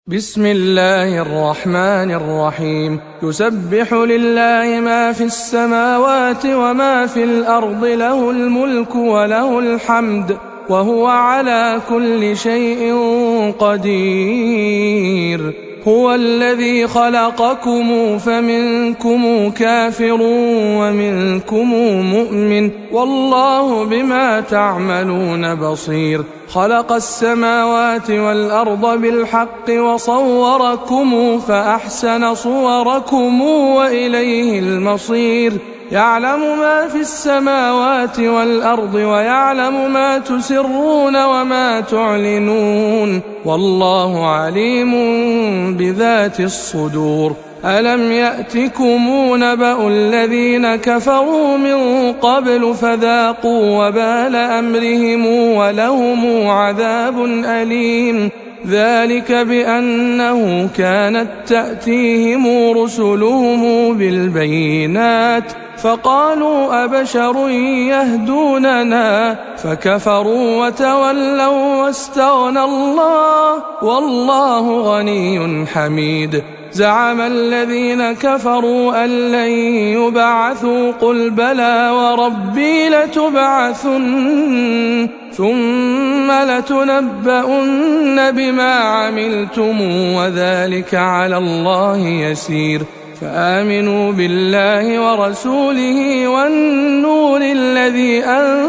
بسم الله الرحمن الرحيم. يسبح لله ما في السماوات وما في الأرض، له الملك وله الحمد وهو على كل شيء قدير. هو الذي خلقكم فمنكم كافر ومنكم مؤمن، والله بما تعملون بصير. خلق السماوات والأرض بالحق وصوركم فأحسن صوركم وإليه المصير. يعلم ما في السماوات والأرض ويعلم ما تسرون وما تعلنون، والله عليم بذات الصدور. ألم يأتكم نبأ الذين كفروا من قبل فذاقوا وبال أمرهم ولهم عذاب أليم. ذلك بأنه كانت تأتيهم رسلهم بالبينات فقالوا أبشر يهدوننا فكفروا وتولوا واستغنى الله والله غني حميد. زعم الذين كفروا أن لن يبعثوا قل بلى وربي لتبعثن ثم لتنبؤن بما عملتم وذلك على الله يسير. فآمنوا بالله ورسوله والنور الذي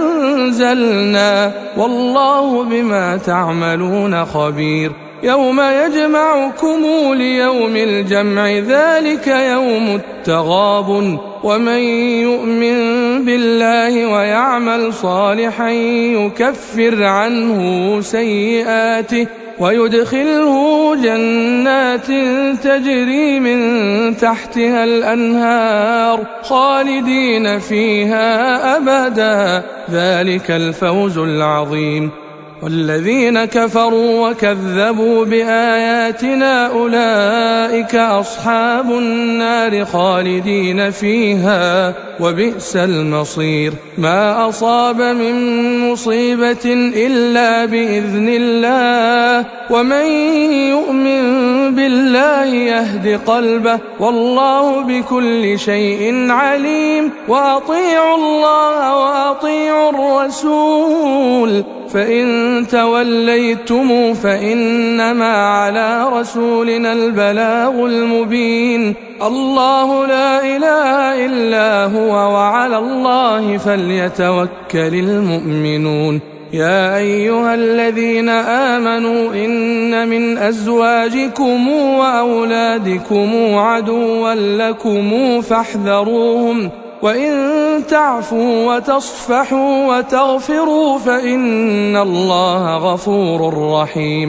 أنزلنا، والله بما تعملون خبير. يوم يجمعكم ليوم الجمع، ذلك يوم التغابن. ومن يؤمن بالله ويعمل صالحا يكفر عنه سيئاته ويدخله جنات تجري من تحتها الأنهار خالدين فيها أبدا، ذلك الفوز العظيم. والذين كفروا وكذبوا بآياتنا أولئك أصحاب النار خالدين فيها وبئس المصير. ما أصاب من مصيبة إلا بإذن الله، ومن يؤمن بالله يهد قلبه، والله بكل شيء عليم. وأطيعوا الله وأطيعوا الرسول، فإن توليتم فإنما على رسولنا البلاغ المبين. الله لا إله إلا هو وعلى الله فليتوكل المؤمنون. يا أيها الذين آمنوا إن من أزواجكم وأولادكم عدوا لكم فاحذروهم، وإن تعفوا وتصفحوا وتغفروا فإن الله غفور رحيم.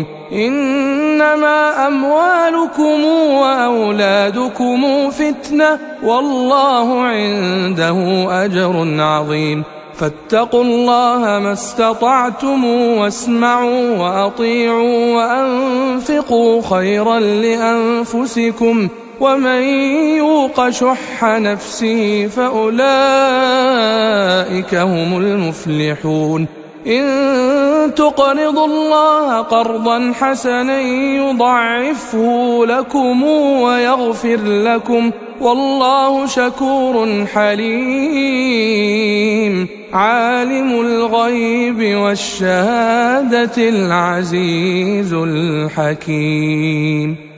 إنما أموالكم وأولادكم فتنة، والله عنده أجر عظيم. فاتقوا الله ما استطعتم واسمعوا وأطيعوا وأنفقوا خيرا لأنفسكم، ومن يوق شح نفسه فأولئك هم المفلحون. إن تقرضوا الله قرضا حسنا يضاعفه لكم ويغفر لكم، والله شكور حليم. عالم الغيب والشهادة العزيز الحكيم.